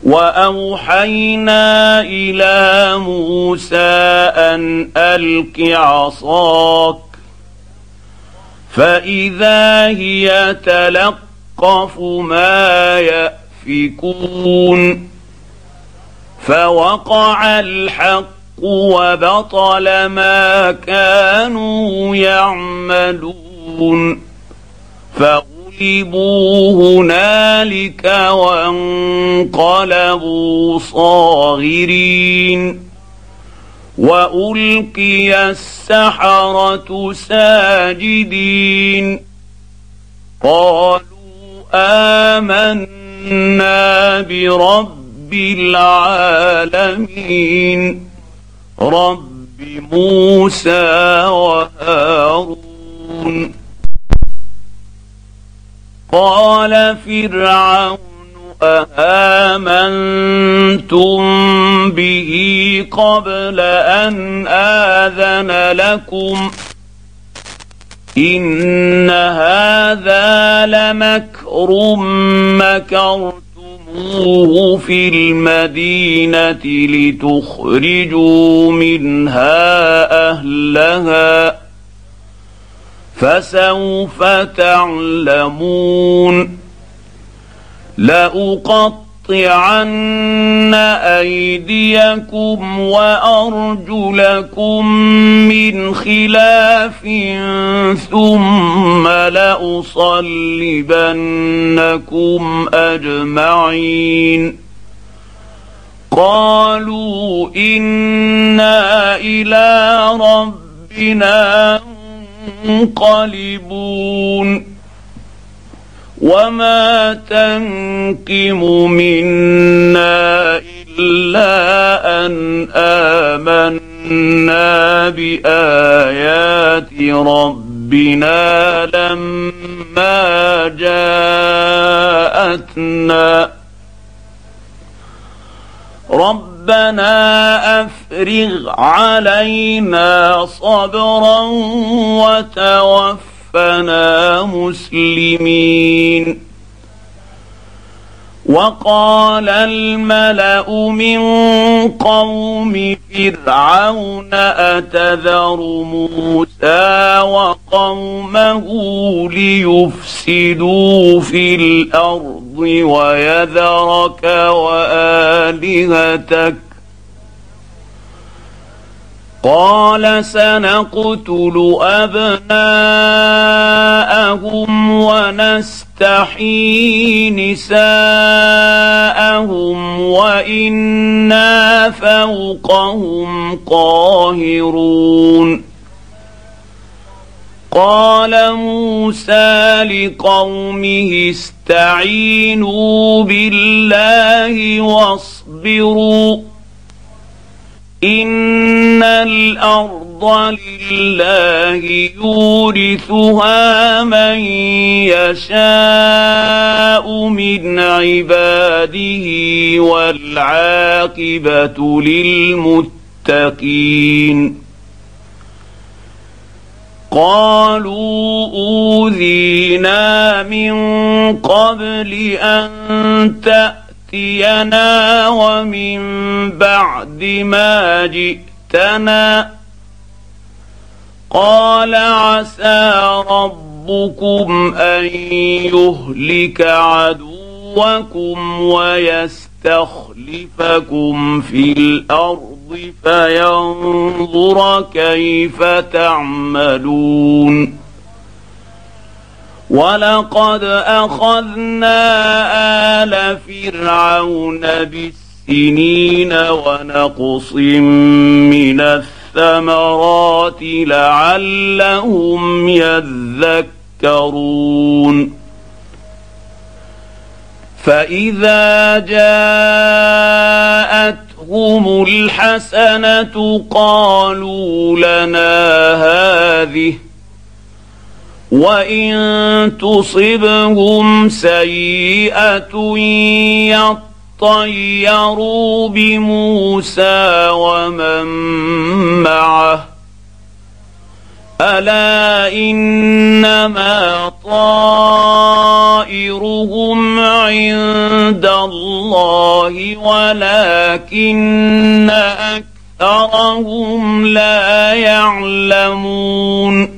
واوحينا الى موسى ان الق عصاك فاذا هي تلقف ما يأفكون فوقع الحق وبطل ما كانوا يعملون فغلبوا هنالك وانقلبوا صاغرين والقي السحرة ساجدين قالوا آمنا برب العالمين رب موسى وهارون قال فرعون أآمنتم به قبل أن آذن لكم إن هذا لمكر مكرتموه في المدينة لتخرجوا منها أهلها فسوف تعلمون لأقطعن أيديكم وأرجلكم من خلاف ثم لأصلبنكم أجمعين قالوا إنا إلى ربنا منقلبون وما تنقم منا إلا أن آمنا بآيات ربنا لما جاءتنا ربنا أفرغ علينا صبرا وتوفنا مسلمين وقال الملأ من قوم فرعون أتذر موسى وقومه ليفسدوا في الأرض ويذرك وآلهتك قال سنقتل أبناءهم ونستحيي نساءهم وإنا فوقهم قاهرون قال موسى لقومه استعينوا بالله واصبروا إن الأرض لله يورثها من يشاء من عباده والعاقبة للمتقين قالوا أوذينا من قبل أن تأتينا ومن بعد ما جئتنا قال عسى ربكم أن يهلك عدوكم ويستخلفكم في الأرض فينظر كيف تعملون ولقد أخذنا آل فرعون بالسنين ونقص من الثمرات لعلهم يذكرون فإذا جاءتهم الحسنة قالوا لنا هذه وإن تصبهم سيئة يطيروا بموسى ومن معه الا انما طائرهم عند الله ولكن اكثرهم لا يعلمون.